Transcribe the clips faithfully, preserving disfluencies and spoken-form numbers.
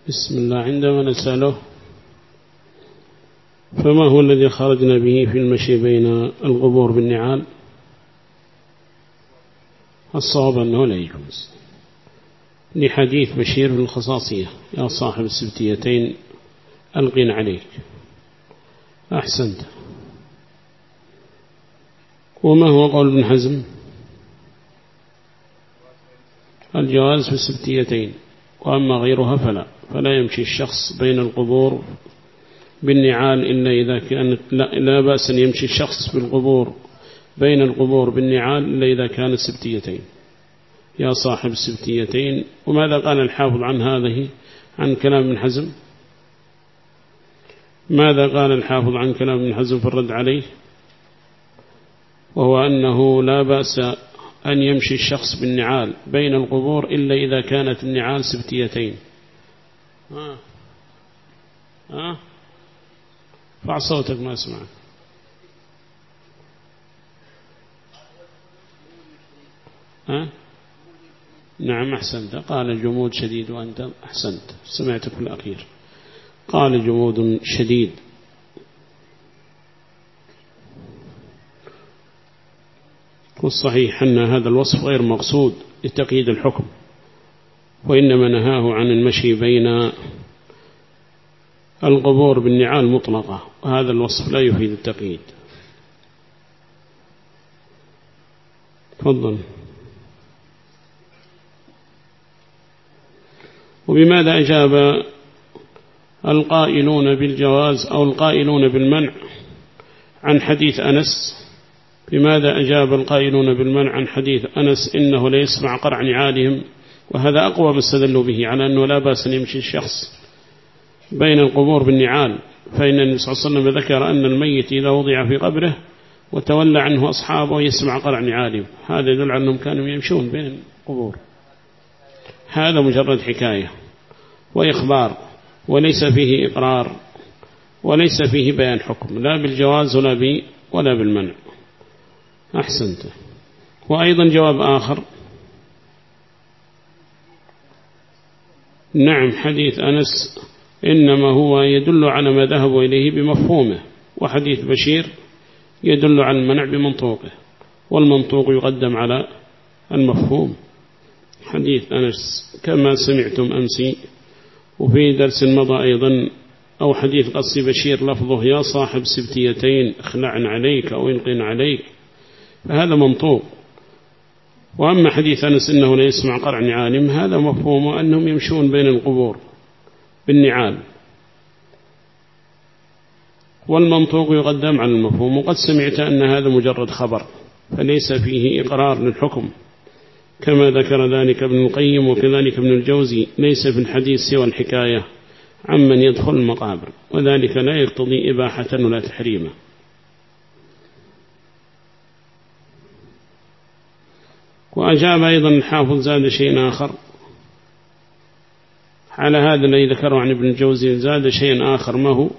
بسم الله. عندما نسأله فما هو الذي خرجنا به في المشي بين القبور بالنعال؟ الصواب أنه لا يجوز لحديث بشير بن الخصاصية: يا صاحب السبتيتين ألقين عليك. أحسنت. وما هو قول ابن حزم؟ الجواز في السبتيتين، وأما غيرها فلا فلا يمشي الشخص بين القبور بالنعال إلا إذا كانت لا, لا بأس أن يمشي الشخص بالقبور بين القبور بالنعال إلا إذا كان السبتيتين. يا صاحب السبتيتين. وماذا قال الحافظ عن هذه عن كلام ابن حزم؟ ماذا قال الحافظ عن كلام ابن حزم في الرد عليه؟ وهو أنه لا بأس أن يمشي الشخص بالنعال بين القبور إلا إذا كانت النعال سبتيتين. ها ها فع صوتك ما أسمع. ها نعم أحسنت. قال جمود شديد، وأنت أحسنت سمعتك في الأخير. قال جمود شديد. والصحيح أن هذا الوصف غير مقصود لتقييد الحكم، وإنما نهاه عن المشي بين القبور بالنعال مطلقة، وهذا الوصف لا يفيد التقييد. تفضل. وبماذا أجاب القائلون بالجواز أو القائلون بالمنع عن حديث أنس؟ بماذا أجاب القائلون بالمنع عن حديث أنس إنه لا يسمع قرع نعالهم؟ وهذا أقوى ما استدلوا به على أنه لا بأس أن يمشي الشخص بين القبور بالنعال، فإن النبي صلى الله عليه وسلم ذكر أن الميت إذا وضع في قبره وتولى عنه أصحابه يسمع قرع نعالهم. هذا يدل على أنهم كانوا يمشون بين القبور. هذا مجرد حكاية وإخبار، وليس فيه إقرار وليس فيه بيان حكم، لا بالجواز ولا بي ولا بالمنع. أحسنت. وأيضا جواب آخر: نعم حديث أنس إنما هو يدل على ما ذهبوا إليه بمفهومه، وحديث بشير يدل على المنع بمنطوقه، والمنطوق يقدم على المفهوم. حديث أنس كما سمعتم أمسي وفي درس مضى أيضا، أو حديث قصي بشير لفظه: يا صاحب سبتيتين اخلعن عليك أو يلقين عليك، فهذا منطوق. وأما حديث أنس إنه لا يسمع قرع نعالهم، هذا مفهوم أنهم يمشون بين القبور بالنعال، والمنطوق يقدم على المفهوم. وقد سمعت أن هذا مجرد خبر فليس فيه إقرار للحكم، كما ذكر ذلك ابن القيم وكذلك ابن الجوزي: ليس في الحديث سوى الحكاية عمن يدخل المقابر، وذلك لا يقتضي إباحة ولا تحريمه. وأجاب أيضا الحافظ زاد شيء آخر على هذا الذي ذكره عن ابن الجوزي، زاد شيء آخر. ما هو؟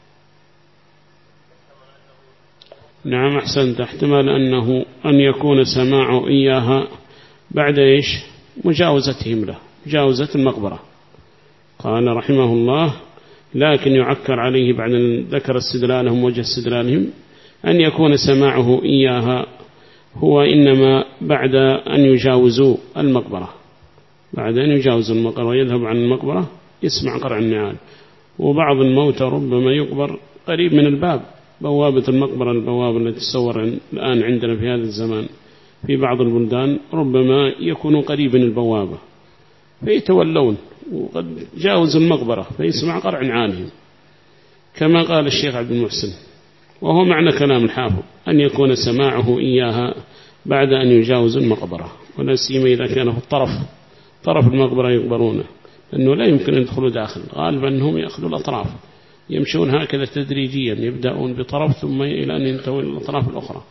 نعم أحسنت. احتمال أنه أن يكون سماعه إياها بعد إيش؟ مجاوزتهم له، مجاوزة المقبرة. قال رحمه الله: لكن يعكر عليه بعد أن ذكر استدلالهم وجه استدلالهم أن يكون سماعه إياها هو إنما بعد أن يجاوزوا المقبرة، بعد أن يجاوزوا المقبرة ويذهب عن المقبرة يسمع قرع النعال. وبعض الموتى ربما يقبر قريب من الباب، بوابة المقبرة، البوابة التي تصور الآن عندنا في هذا الزمان في بعض البلدان ربما يكون قريب من البوابة، فيتولون وقد جاوزوا المقبرة فيسمع قرع نعالهم، كما قال الشيخ عبد المحسن. وهو معنى كلام الحافظ أن يكون سماعه إياها بعد أن يجاوز المقبرة، ولا سيما إذا كان في الطرف طرف المقبرة يقبرونه، لأنه لا يمكن أن يدخلوا داخل، غالبا أنهم يأخذوا الأطراف، يمشون هكذا تدريجيا، يبدأون بطرف ثم إلى أن ينتهوا إلى الأطراف الأخرى.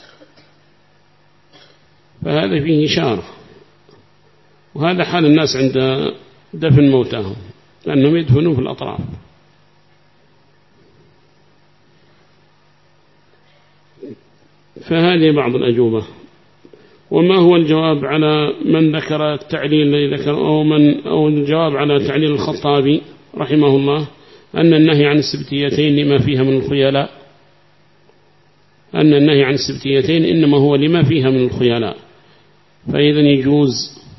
فهذا فيه إشارة، وهذا حال الناس عند دفن موتاهم، لأنهم يدفنون في الأطراف. فهذه بعض الأجوبة. وما هو الجواب على من ذكر التعليل الذي ذكر أو, من أو الجواب على تعليل الخطابي رحمه الله أن النهي عن السبتيتين لما فيها من الخيلاء، أن النهي عن السبتيتين إنما هو لما فيها من الخيلاء، فإذا يجوز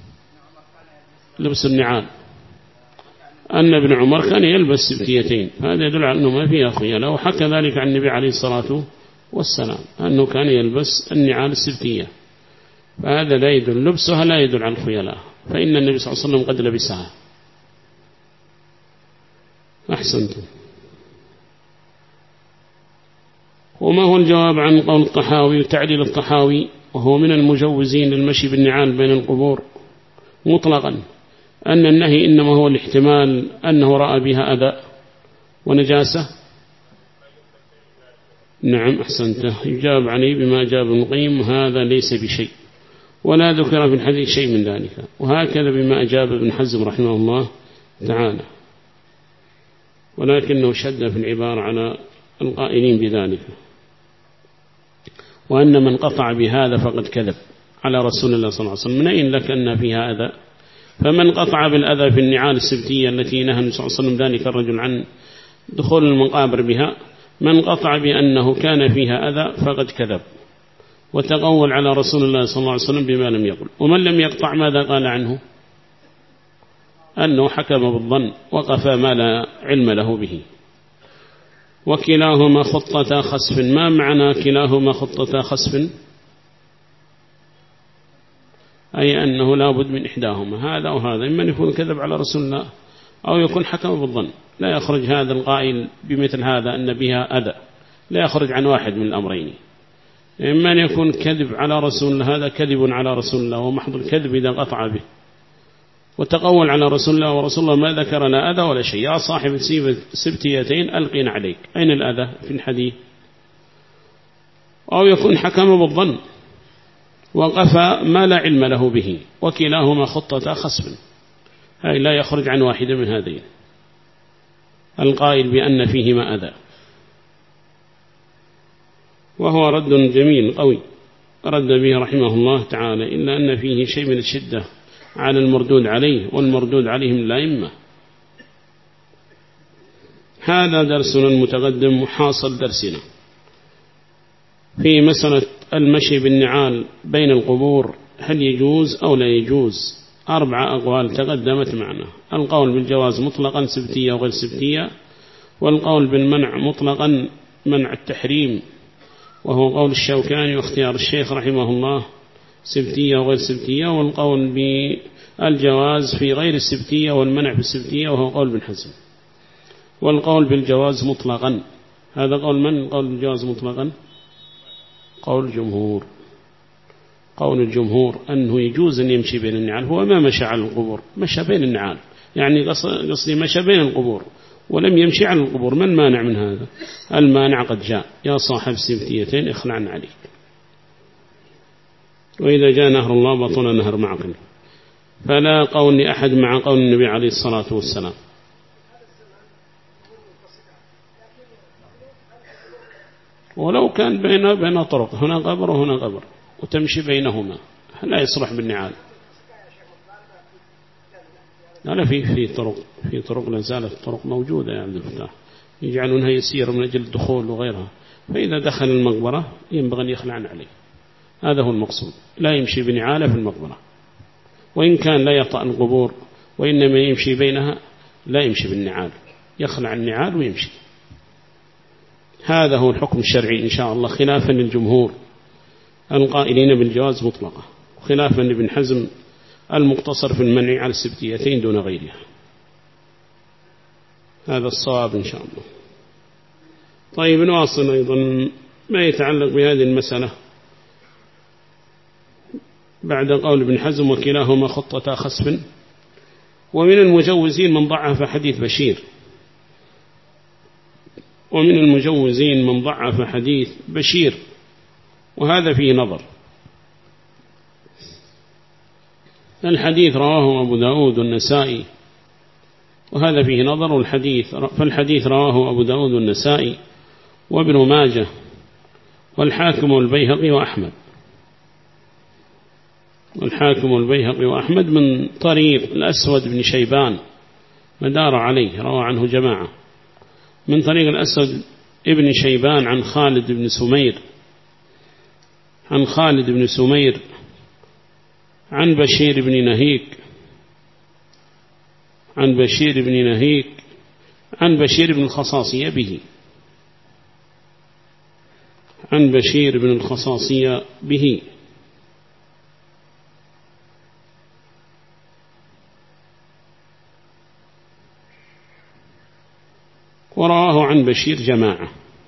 لبس النعال. أن ابن عمر كان يلبس سبتيتين، فهذا يدل على أنه ما فيها خيلاء، وحكى ذلك عن النبي عليه الصلاة والسلام أنه كان يلبس النعال السبتية، فهذا لا يدل لبسها لا يدل على الخيلاء، فإن النبي صلى الله عليه وسلم قد لبسها. أحسنتم. وما هو الجواب عن قول الطحاوي وتعليل الطحاوي وهو من المجوزين للمشي بالنعال بين القبور مطلقا أن النهي إنما هو الاحتمال أنه رأى بها أذى ونجاسة؟ نعم أحسنته، يجاب عليه بما جاب ابن القيم هذا ليس بشيء، ولا ذكر في الحديث شيء من ذلك، وهكذا بما أجاب ابن حزم رحمه الله تعالى، ولكنه شد في العبارة على القائلين بذلك، وأن من قطع بهذا فقد كذب على رسول الله صلى الله عليه وسلم. من أين لك أن فيها أذى؟ فمن قطع بالأذى في النعال السبتية التي نهى النبي صلى الله عليه وسلم ذلك الرجل عن دخول المقابر بها، من قطع بأنه كان فيها أذى فقد كذب وتقول على رسول الله صلى الله عليه وسلم بما لم يقل. ومن لم يقطع ماذا قال عنه؟ أنه حكم بالظن وقف ما لا علم له به. وكلاهما خطة خسف. ما معنى كلاهما خطة خسف؟ أي أنه لا بد من إحداهما، هذا وهذا، إما يكون كذب على رسول الله أو يكون حكم بالظن. لا يخرج هذا القائل بمثل هذا أن بها أذى، لا يخرج عن واحد من الأمرين، إما أن يكون كذب على رسول الله، هذا كذب على رسول الله ومحض الكذب إذا قطع به، وتقول على رسول الله ورسول الله ما ذكر لا أذى ولا شيء. يا صاحب السبتيتين ألقين عليك، أين الأذى في الحديث؟ أو يكون حكم بالظن وقفى ما لا علم له به، وكلاهما خطة خسف، هاي لا يخرج عن واحد من هذين القائل بأن فيهما أذى. وهو رد جميل قوي رد به رحمه الله تعالى، إلا أن فيه شيء من الشدة على المردود عليه، والمردود عليهم الأئمة. هذا درسنا المتقدم وحاصل درسنا في مسألة المشي بالنعال بين القبور، هل يجوز أو لا يجوز؟ أربع أقوال تقدمت معنا: القول بالجواز مطلقا سبتية وغير سبتية، والقول بالمنع مطلقا منع التحريم وهو قول الشوكاني واختيار الشيخ رحمه الله سبتية وغير سبتية، والقول بالجواز في غير السبتية والمنع في السبتية وهو قول بن حزم، والقول بالجواز مطلقا. هذا قول من؟ قول بالجواز مطلقا قول الجمهور. قول الجمهور أنه يجوز أن يمشي بين النعال، هو ما مشى على القبور، مشى بين النعال، يعني قصدي مشى بين القبور ولم يمشي على القبور. من مانع من هذا؟ المانع قد جاء: يا صاحب السبتيتين اخلعن عليك. وإذا جاء نهر الله بطل نهر معقل، فلا قول لأحد مع قول النبي عليه الصلاة والسلام. ولو كان بين بين طرق، هنا قبر وهنا قبر، وتمشي بينهما، لا يصلح بالنعال. لا، في في طرق في طرق لا زالت الطرق موجودة يا عبد الفتاح، يجعلونها يسير من أجل الدخول وغيرها، فإذا دخل المقبرة ينبغي أن يخلعن عليه. هذا هو المقصود، لا يمشي بنعاله في المقبرة، وإن كان لا يطأ القبور وإنما يمشي بينها، لا يمشي بالنعال، يخلع النعال ويمشي. هذا هو الحكم الشرعي إن شاء الله، خلافا للجمهور القائلين بالجواز مطلقة، وخلافا لابن حزم المقتصر في المنع على السبتيتين دون غيرها. هذا الصواب إن شاء الله. طيب نواصل أيضا ما يتعلق بهذه المسألة بعد قول ابن حزم: وكلاهما خطة خسف. ومن المجوزين من ضعف حديث بشير، ومن المجوزين من ضعف حديث بشير، وهذا فيه نظر. الحديث رواه أبو داود والنسائي، وهذا فيه نظر. والحديث فالحديث رواه أبو داود والنسائي وابن ماجه والحاكم والبيهقي وأحمد. والحاكم والبيهقي وأحمد من طريق الأسود بن شيبان مدار عليه، روى عنه جماعة. من طريق الأسود ابن شيبان عن خالد بن سمير عن خالد بن سمير عن بشير بن نهيك عن بشير بن نهيك عن بشير بن الخصاصية به عن بشير بن الخصاصية به وراه عن بشير جماعة.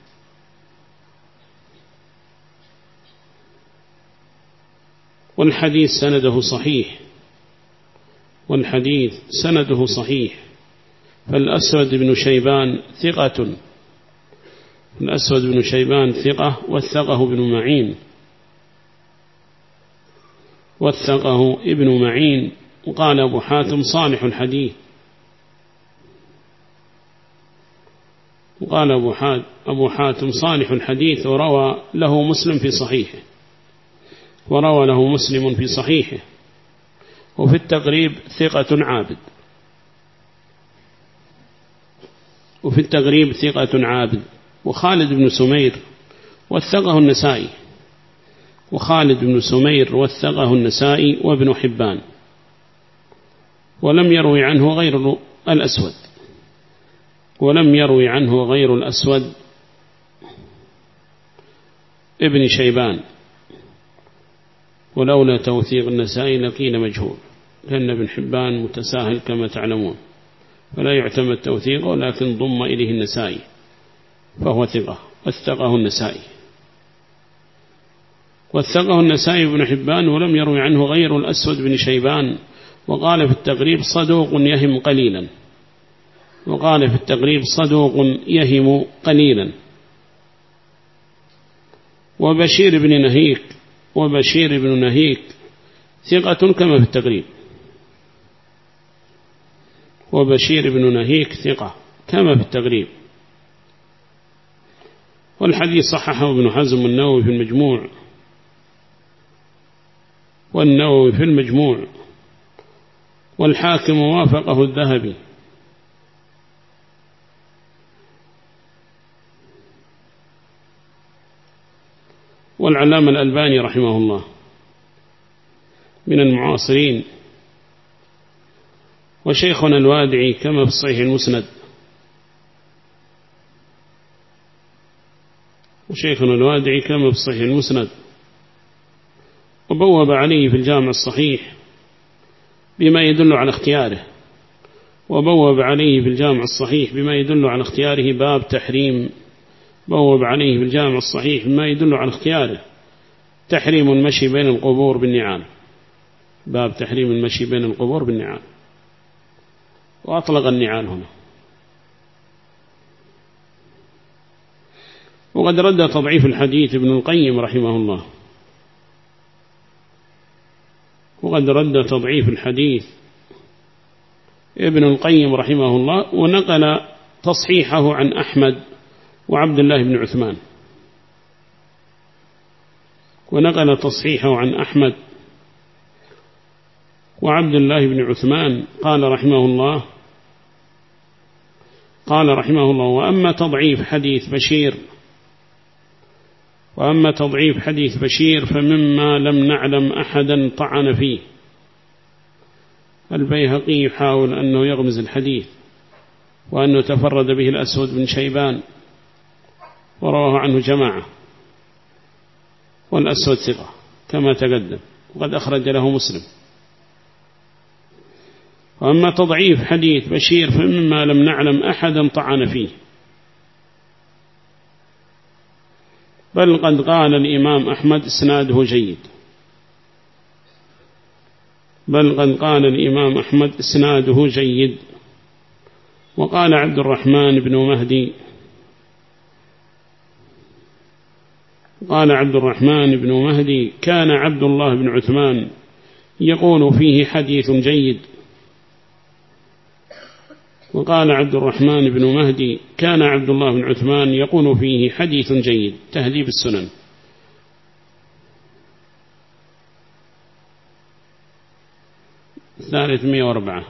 والحديث سنده صحيح والحديث سنده صحيح فالأسود بن شيبان ثقة الأسود بن شيبان ثقة وثقه ابن معين وثقه ابن معين. وقال أبو حاتم صالح الحديث وقال أبو حاتم صالح الحديث وروى له مسلم في صحيحه وروى له مسلم في صحيحه. وفي التقريب ثقة عابد وفي التقريب ثقة عابد. وخالد بن سمير وثقه النسائي وخالد بن سمير وثقه النسائي وابن حبان، ولم يروي عنه غير الأسود ولم يروي عنه غير الأسود ابن شيبان. ولولا توثيق النسائي لقيل مجهول، لأن ابن حبان متساهل كما تعلمون، فلا يعتمد توثيقه، ولكن ضم إليه النسائي فهو ثقة وثقه النسائي وثقه النسائي بن حبان. ولم يروي عنه غير الأسود بن شيبان. وقال في التقريب صدوق يهم قليلا وقال في التقريب صدوق يهم قليلا. وبشير بن نهيك وبشير بن نهيك ثقة كما في التقريب وبشير بن نهيك ثقة كما في التقريب. والحديث صححه ابن حزم النووي في المجموع والنووي في المجموع والحاكم وافقه الذهبي. والعلامة الألباني رحمه الله من المعاصرين. وشيخنا الوادعي كما في الصحيح المسند وشيخنا الوادعي كما في الصحيح المسند. وبوب عليه في الجامع الصحيح بما يدل على اختياره وبوب عليه في الجامع الصحيح بما يدل على اختياره باب تحريم بوب عليه في الجامع الصحيح بما يدل على اختياره تحريم المشي بين القبور بالنعال باب تحريم المشي بين القبور بالنعال. وأطلق النعال هنا. وقد رد تضعيف الحديث ابن القيم رحمه الله وقد رد تضعيف الحديث ابن القيم رحمه الله ونقل تصحيحه عن أحمد وعبد الله بن عثمان ونقل تصحيحه عن أحمد وعبد الله بن عثمان. قال رحمه الله قال رحمه الله وأما تضعيف حديث بشير وأما تضعيف حديث بشير فمما لم نعلم أحدا طعن فيه. البيهقي يحاول أنه يغمز الحديث وأنه تفرد به الأسود بن شيبان ورواه عنه جماعة والأسود ثقة كما تقدم وقد أخرج له مسلم. وأما تضعيف حديث بشير فمما لم نعلم أحدا طعن فيه، بل قد قال الإمام أحمد إسناده جيد بل قد قال الإمام أحمد إسناده جيد. وقال عبد الرحمن بن مهدي قال عبد الرحمن بن مهدي كان عبد الله بن عثمان يقول فيه حديث جيد. وقال عبد الرحمن بن مهدي كان عبد الله بن عثمان يقول فيه حديث جيد. تهذيب السنن. الثالث مئة وأربعة.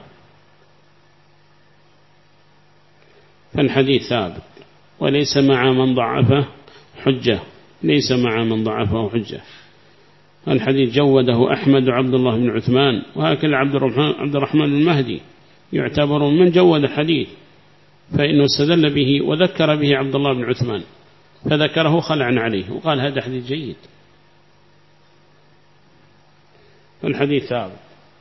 فالحديث ثابت وليس مع من ضعفه حجة، ليس مع من ضعفه حجة. الحديث جوده أحمد وعبد الله بن عثمان، وهكذا عبد الرحمن, عبد الرحمن المهدي يعتبر من جود حديث، فإنه استدل به وذكر به عبد الله بن عثمان فذكره خلعا عليه وقال هذا حديث جيد. فالحديث ثابت.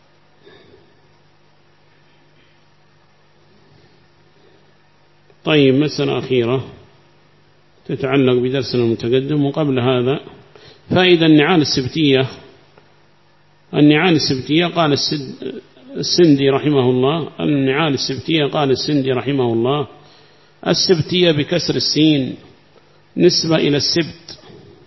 طيب، مسألة أخيرة تتعلق بدرسنا المتقدم، وقبل هذا فائدة النعال السبتية. النعال السبتية قال السندي رحمه الله، النعال السبتية قال السندي رحمه الله: السبتية بكسر السين نسبة إلى السبت.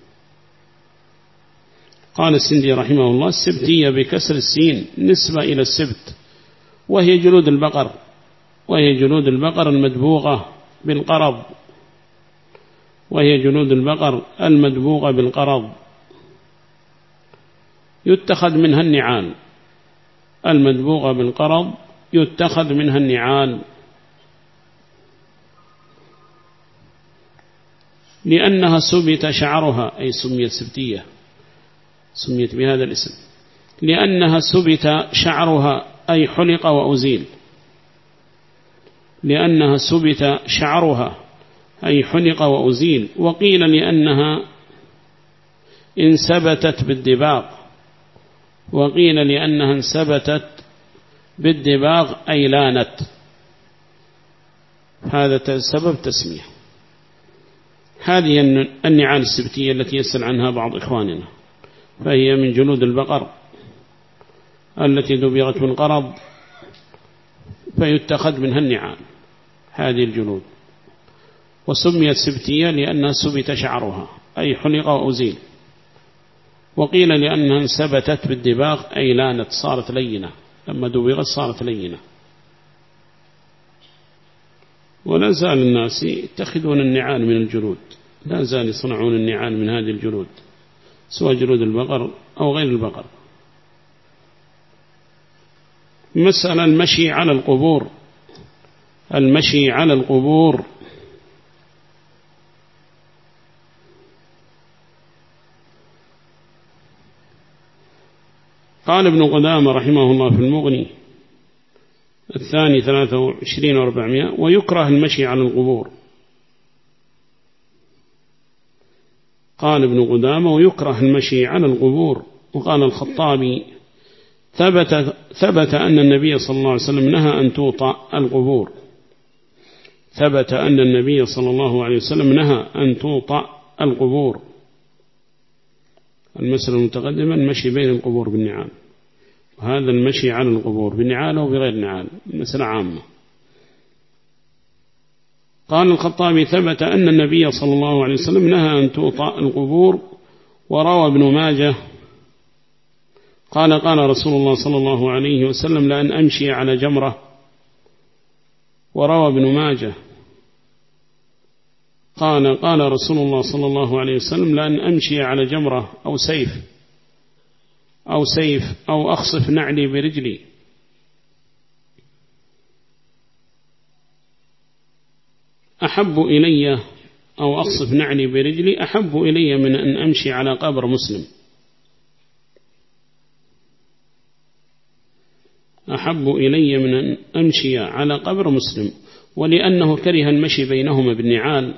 قال السندي رحمه الله: السبتية بكسر السين نسبة إلى السبت، وهي جلود البقر، وهي جلود البقر المدبوغة بالقرض، وهي جلود البقر المدبوغة بالقرض يتخذ منها النعال، المدبوغة بالقرض يتخذ منها النعال، لأنها سبت شعرها، أي سميت سبتية، سميت بهذا الاسم لأنها سبت شعرها، أي حلق وأزيل، لأنها سبت شعرها أي حلق وأزيل. وقيل لأنها انسبتت بالدباغ، وقيل لأنها انسبتت بالدباغ أي لانت، هذا سبب تسمية. هذه النعال السبتية التي يسأل عنها بعض إخواننا، فهي من جلود البقر التي دبغت بالقرض فيتخذ منها النعال، هذه الجلود. وسميت سبتية لأنها سبت شعرها أي حلق وأزيل. وقيل لأنها انسبتت بالدباغ أي لانت، صارت لينة، لما دبغت صارت لينة. ولا زال الناس يتخذون النعال من الجلود، لا زال يصنعون النعال من هذه الجلود، سواء جلود البقر أو غير البقر. مسألة المشي على القبور. المشي على القبور قال ابن قدامة رحمه الله في المغني الثاني ثلاثة وعشرين وأربعمائة: ويكره المشي على القبور. قال ابن قدامة: ويكره المشي على القبور. وقال الخطابي: ثبت, ثبت أن النبي صلى الله عليه وسلم نهى أن توطأ القبور. ثبت أن النبي صلى الله عليه وسلم نهى أن توطأ القبور. المسألة المتقدمة المشي بين القبور بالنعال، وهذا المشي على القبور بالنعال أو بغير نعال، مسألة عامة. قال الخطابي: ثبت أن النبي صلى الله عليه وسلم نهى أن توطأ القبور. وروى ابن ماجه قال: قال رسول الله صلى الله عليه وسلم: لأن أمشي على جمرة. وروى ابن ماجه قال: قال رسول الله صلى الله عليه وسلم: لأن أمشي على جمرة أو سيف أو سيف أو أخصف نعلي برجلي. أحب إلي أو أخصف نعلي برجلي أحب إلي من أن أمشي على قبر مسلم. أحب إلي من أن أمشي على قبر مسلم. ولأنه كره المشي بينهما بالنعال،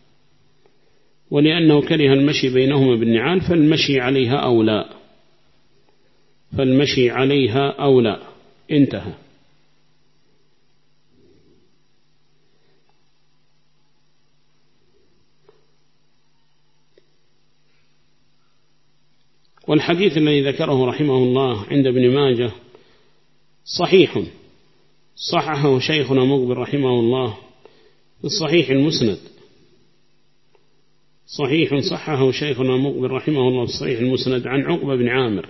ولأنه كره المشي بينهما بالنعال فالمشي عليها أولى، فالمشي عليها أولى. انتهى. والحديث الذي ذكره رحمه الله عند ابن ماجه صحيح، صححه شيخنا مقبل رحمه الله في الصحيح المسند. صحيح صححه شيخنا مقبل رحمه الله في الصحيح المسند عن عقبة بن عامر،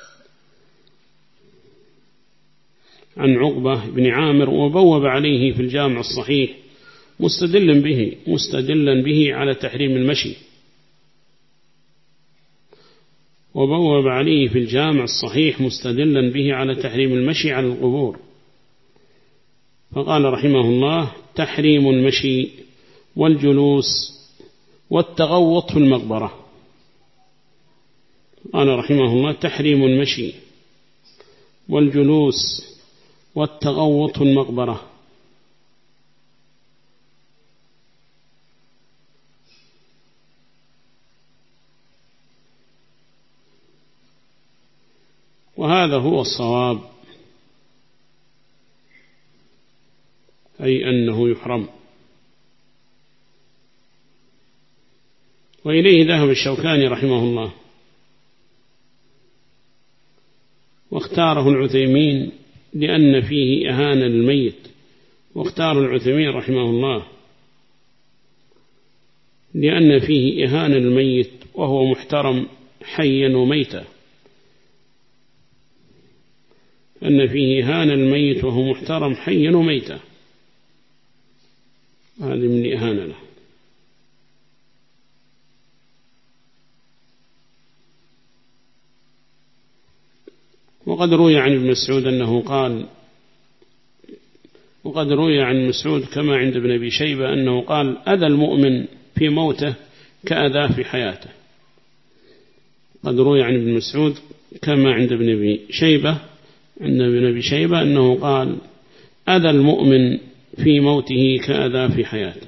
عن عقبة بن عامر، وبوب عليه في الجامع الصحيح مستدلا به مستدلا به على تحريم المشي. وبوب عليه في الجامع الصحيح مستدلا به على تحريم المشي على القبور، فقال رحمه الله: تحريم المشي والجلوس والتغوط في المقبرة. قال رحمه الله: تحريم المشي والجلوس والتغوط في المقبرة. وهذا هو الصواب، أي أنه يحرم. وإليه ذهب الشوكاني رحمه الله، واختاره العثيمين لأن فيه إهانة للميت، واختار العثيمين رحمه الله لأن فيه إهانة للميت وهو محترم حيا وميتا، أن فيه إهانة للميت وهو محترم حيا وميتا، هذه من إهانة له. وقد روي عن ابن مسعود أنه قال وقد روي عن مسعود كما عند ابن أبي شيبة أنه قال: أذى المؤمن في موته كأذى في حياته. قد روي عن ابن مسعود كما عند ابن أبي شيبة عند ابن أبي شيبة أنه قال: أذى المؤمن في موته كأذى في حياته.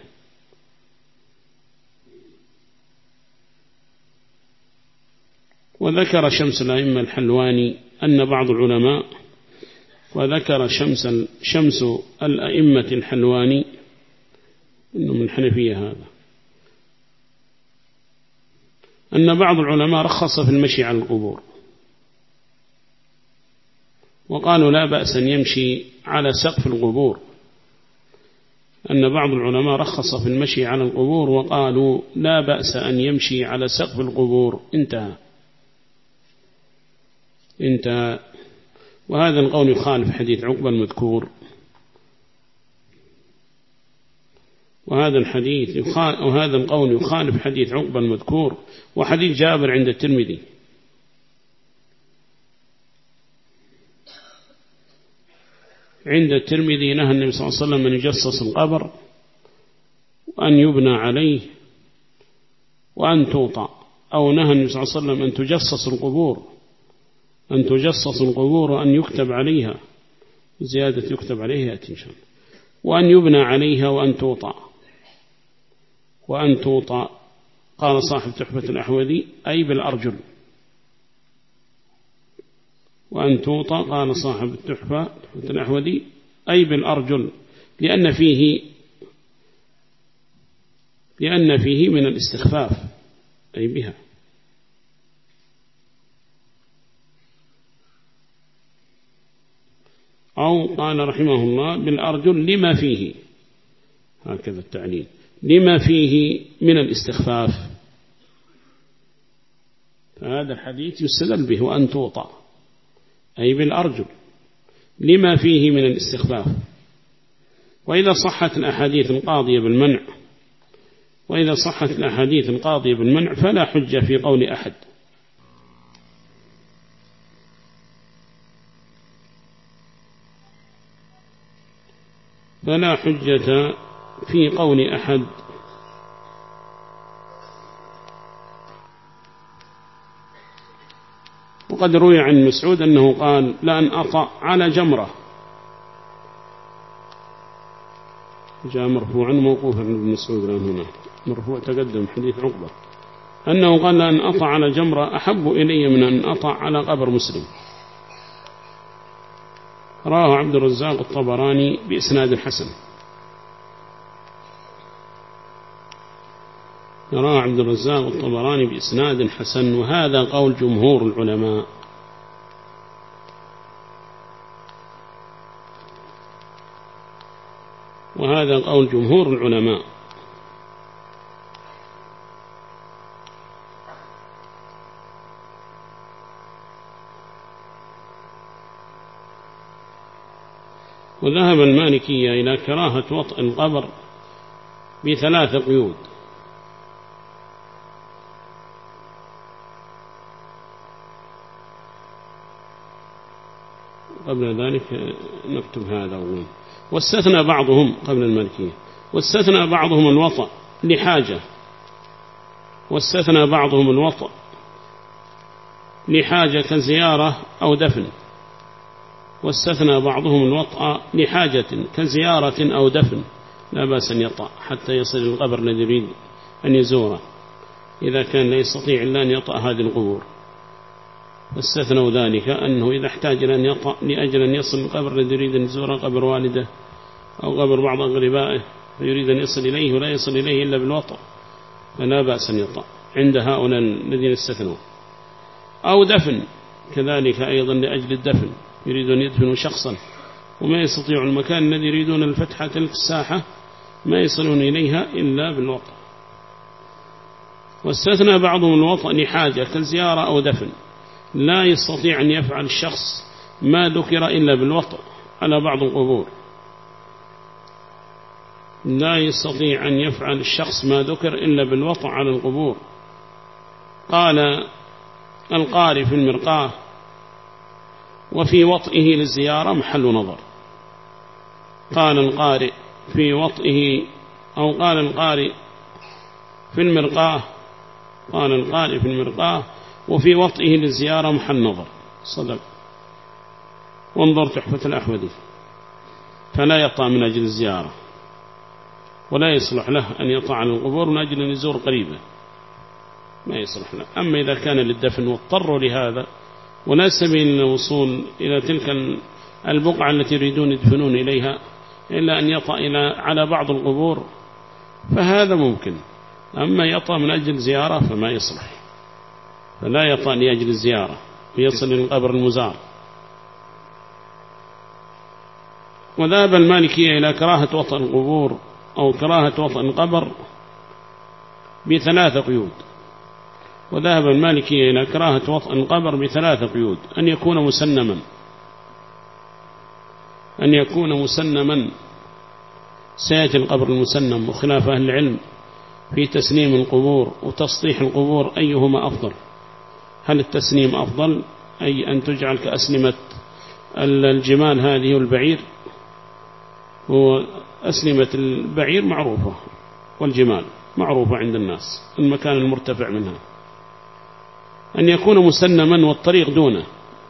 وذكر شمس الأئمة الحلواني أن بعض العلماء وذكر شمس شمس الأئمة الحلواني إنه من الحنفية هذا، أن بعض العلماء رخص في المشي على القبور، وقالوا لا بأس أن يمشي على سقف القبور، أن بعض العلماء رخص في المشي على القبور وقالوا لا بأس أن يمشي على سقف القبور. انتهى انتهى وهذا القول يخالف حديث عقبة المذكور، وهذا الحديث يخالف وهذا القول يخالف حديث عقبة المذكور وحديث جابر عند الترمذي. عند الترمذي نهى النبي صلى الله عليه وسلم أن يجصص القبر وأن يبنى عليه وأن توطأ، أو نهى النبي صلى الله عليه وسلم أن تجصص القبور أن تجصص القبور وأن يكتب عليها، زيادة يكتب عليها يأتي إن شاء الله، وأن يبنى عليها وأن توطأ وأن توطأ. قال صاحب تحفة الأحوذي: أي بالأرجل. وأن توطأ قال صاحب التحفة تحفة الأحوذي: أي بالأرجل، لأن فيه لأن فيه من الاستخفاف، أي بها. أو قال رحمه الله بالأرجل لما فيه، هكذا التعليل، لما فيه من الاستخفاف، فهذا الحديث يستدل به. وأن توطأ أي بالأرجل لما فيه من الاستخفاف. وإذا صحت الأحاديث القاضية بالمنع وإذا صحت الأحاديث القاضية بالمنع فلا حجة في قول أحد. فلا حجة في قول أحد. وقد روي عن مسعود أنه قال: لأن أطأ على جمرة، جاء مرفوعا موقوفا عن ابن مسعود الآن هنا مرفوع تقدم حديث عقبة أنه قال: لأن أطأ على جمرة أحب إلي من أن أطأ على قبر مسلم. راه عبد الرزاق الطبراني بإسناد حسن. راه عبد الرزاق الطبراني بإسناد حسن، وهذا قول جمهور العلماء. وهذا قول جمهور العلماء. وذهب المالكية إلى كراهة وطء القبر بثلاث قيود: قبل ذلك نكتب هذا أولا. واستثنى بعضهم قبل المالكية واستثنى بعضهم الوطأ لحاجة واستثنى بعضهم الوطأ لحاجة كزيارة أو دفن واستثنى بعضهم الوطأ لحاجة كزيارة أو دفن لا بأس أن يطأ حتى يصل القبر الذي يريد أن يزوره إذا كان لا يستطيع إلا أن يطأ هذه القبور. واستثنوا ذلك أنه إذا احتاج أن يطأ لأجل أن يصل القبر الذي يريد أن يزوره قبر والده أو قبر بعض أقربائه فيريد أن يصل إليه ولا يصل إليه إلا بالوطأ فلا بأس أن يطأ عند هؤلاء الذين استثنوا. أو دفن كذلك أيضا لأجل الدفن يريد أن يدفنوا شخصا وما يستطيع المكان الذي يريدون الفتحة تلك الساحة ما يصلون إليها إلا بالوطأ. واستثنى بعضهم الوطأ لحاجة كالزيارة أو دفن لا يستطيع أن يفعل الشخص ما ذكر إلا بالوطأ على بعض القبور لا يستطيع أن يفعل الشخص ما ذكر إلا بالوطأ على القبور. قال القارئ في المرقاة وفي وطئه للزيارة محل نظر. قال القارئ في وطئه أو قال القارئ في المرقاة قال القارئ في المرقاة وفي وطئه للزيارة محل نظر صدق. وانظر تحفة الأحوذي فلا يطأ من أجل الزيارة ولا يصلح له أن يطأ على القبور من أجل أن يزور قريبه ما يصلح له. أما إذا كان للدفن واضطروا لهذا ولا سبيل للوصول إلى تلك البقعة التي يريدون يدفنون إليها إلا أن يطأ إلى على بعض القبور فهذا ممكن. أما يطأ من أجل زيارة فما يصلح فلا يطأ لأجل الزيارة ويصل إلى القبر المزار. وذهب المالكية إلى كراهة وطأ القبور أو كراهة وطأ القبر بثلاثة قيود. وذهب المالكية إلى كراهة وطأ القبر بثلاثة قيود: أن يكون مسنما أن يكون مسنما سيأتي القبر المسنم وخلاف أهل العلم في تسنيم القبور وتسطيح القبور أيهما أفضل. هل التسنيم أفضل أي أن تجعل كأسنمة الجمال هذه والبعير؟ وأسنمة البعير معروفة والجمال معروفة عند الناس المكان المرتفع منها. أن يكون مسنما والطريق دونه.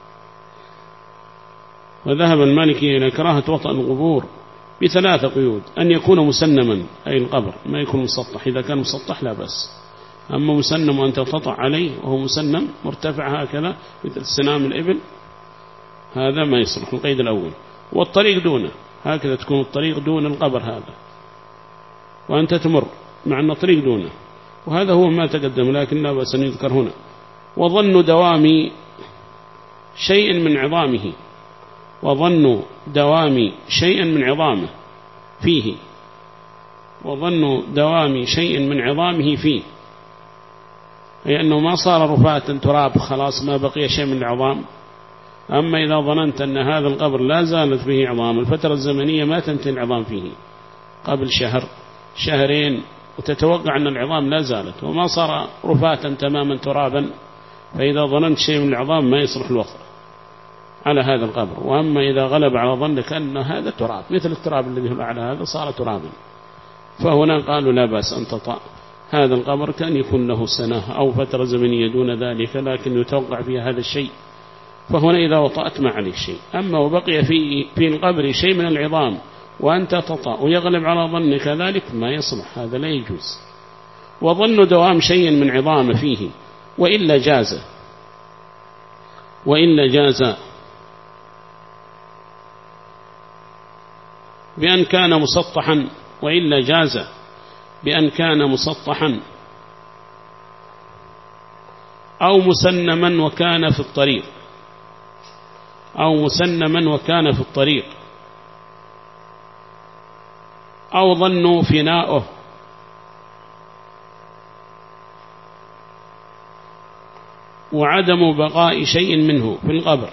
وذهب المالكي إلى كراهة وطأ القبور بثلاثة قيود: أن يكون مسنما أي القبر ما يكون مسطح، إذا كان مسطح لا بأس. أما مسنم وأنت تطأ عليه وهو مسنم مرتفع هكذا مثل سنام الإبل هذا ما يصلح، القيد الأول. والطريق دونه، هكذا تكون الطريق دون القبر هذا وأنت تمر مع أن الطريق دونه، وهذا هو ما تقدم لكن لا بأس أن يذكر هنا. وظن دوام شيء من عظامه وظن دوام شيء من عظامه فيه وظن دوام شيء من عظامه فيه أي أنه ما صار رفاة تراب خلاص ما بقي شيء من العظام. أما إذا ظننت أن هذا القبر لا زالت به عظام، الفترة الزمنية ما تنتهي العظام فيه قبل شهر شهرين وتتوقع أن العظام لا زالت وما صار رفاة تماما ترابا، فإذا ظننت شيء من العظام ما يصلح الوطأ على هذا القبر. وأما إذا غلب على ظنك أن هذا تراب مثل التراب الذي هو على هذا صار ترابا، فهنا قالوا لا بأس أن تطأ هذا القبر كان يكون له سنة أو فترة زمنية دون ذلك لكن يتوقع فيها هذا الشيء، فهنا إذا وطأت ما عليه شيء. أما وبقي في في القبر شيء من العظام وأنت تطأ ويغلب على ظنك ذلك ما يصلح، هذا لا يجوز. وظن دوام شيء من عظام فيه وإلا جاز وإلا جاز بأن كان مسطحا وإلا جاز بأن كان مسطحا أو مسنما وكان في الطريق أو مسنما وكان في الطريق أو ظنوا فناؤه وعدم بقاء شيء منه في القبر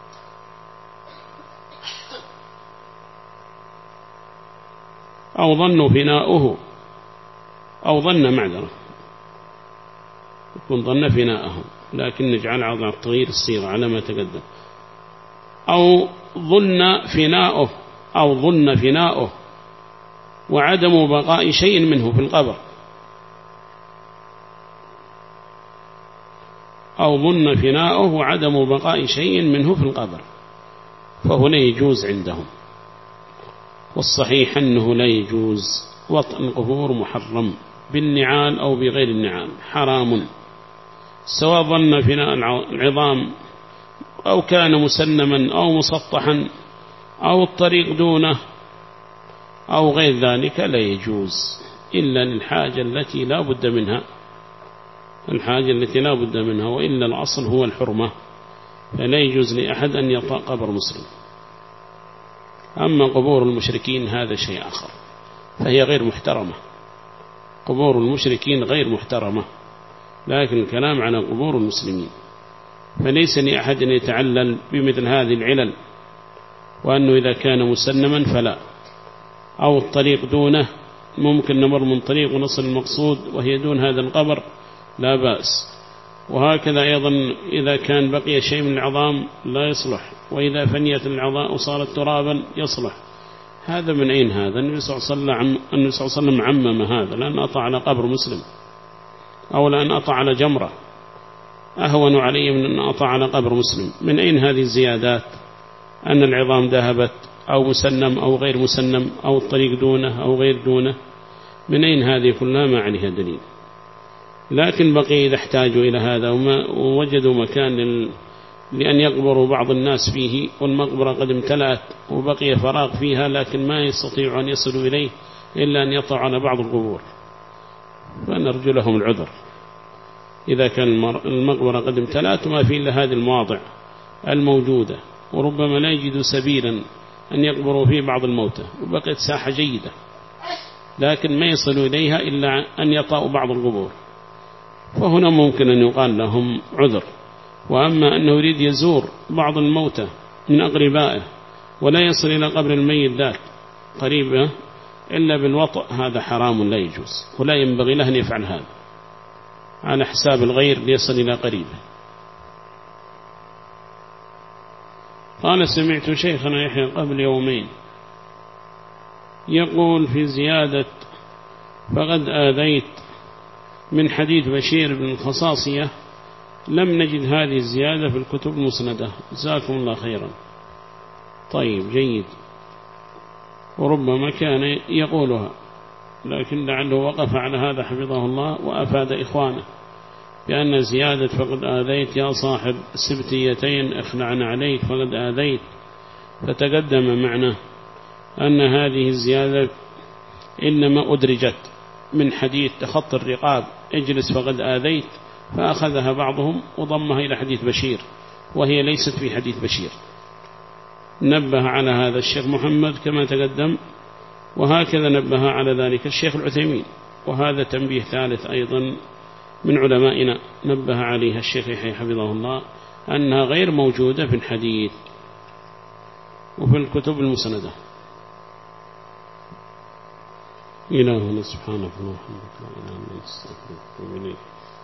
أو ظنوا فناؤه أو ظن معذرة يكون ظن فناءه لكن نجعل على تغيير الصيغة على ما تقدم. أو ظن فناؤه أو ظن فناؤه وعدم بقاء شيء منه في القبر، أو ظن فناؤه وعدم بقاء شيء منه في القبر، فهنا يجوز عندهم. والصحيح أنه لا يجوز وطئ القبور، محرم بالنعال أو بغير النعال، حرام، سواء ظن فناء العظام أو كان مسنما أو مسطحا أو الطريق دونه أو غير ذلك، لا يجوز إلا للحاجة التي لا بد منها، الحاجة التي لا بد منها، وإلا الأصل هو الحرمة، فلا يجوز لأحد أن يطأ قبر مسلم. أما قبور المشركين هذا شيء آخر، فهي غير محترمة، قبور المشركين غير محترمة، لكن الكلام عن قبور المسلمين، فليس لأحد أن يتعلل بمثل هذه العلل، وأنه إذا كان مسنما فلا، أو الطريق دونه ممكن نمر من طريق ونصل المقصود وهي دون هذا القبر لا بأس. وهكذا أيضا إذا كان بقي شيء من العظام لا يصلح، وإذا فنيت العظام وصارت ترابا يصلح. هذا من أين هذا؟ النبي صلى الله عليه وسلم عمم هذا، لأن أطع على قبر مسلم، أو لأن أطع على جمرة أهون علي من أن أطع على قبر مسلم. من أين هذه الزيادات؟ أن العظام ذهبت أو مسنم أو غير مسنم أو الطريق دونه أو غير دونه، من أين هذه كلها؟ ما عليها دليل. لكن بقي إذا احتاجوا إلى هذا ووجدوا مكان لأن يقبروا بعض الناس فيه، والمقبرة قد امتلأت وبقي فراغ فيها، لكن ما يستطيعوا أن يصلوا إليه إلا أن يطعوا على بعض القبور، فنرجو لهم العذر. إذا كان المقبرة قد امتلأت وما فيه إلا هذه المواضع الموجودة، وربما لا يجدوا سبيلا أن يقبروا فيه بعض الموتى، وبقيت ساحة جيدة، لكن ما يصلوا إليها إلا أن يطأوا بعض القبور، فهنا ممكن أن يقال لهم عذر. وأما أنه يريد يزور بعض الموتى من أقربائه ولا يصل إلى قبر الميت ذاك قريبه إلا بالوطأ، هذا حرام لا يجوز، ولا ينبغي له أن يفعل هذا على حساب الغير ليصل إلى قريبه. قال: سمعت شيخنا يحيى قبل يومين يقول في زيادة فقد آذيت من حديث بشير بن الخصاصية، لم نجد هذه الزيادة في الكتب المسندة، جزاكم الله خيرا. طيب، جيد، وربما كان يقولها، لكن لعله وقف على هذا حفظه الله وأفاد إخوانه بأن زيادة فقد آذيت يا صاحب السبتيتين اخلعن عليك فقد آذيت، فتقدم معنا أن هذه الزيادة إنما أدرجت من حديث تخط الرقاب اجلس فقد آذيت، فأخذها بعضهم وضمها إلى حديث بشير، وهي ليست في حديث بشير. نبه على هذا الشيخ محمد كما تقدم، وهكذا نبه على ذلك الشيخ العثيمين، وهذا تنبيه ثالث أيضا من علمائنا نبه عليها الشيخ يحيى حفظه الله، أنها غير موجودة في الحديث وفي الكتب المسندة. إلهنا سبحانه وتعالى لا إله إلا أنت نستغفرك ونتوب إليك.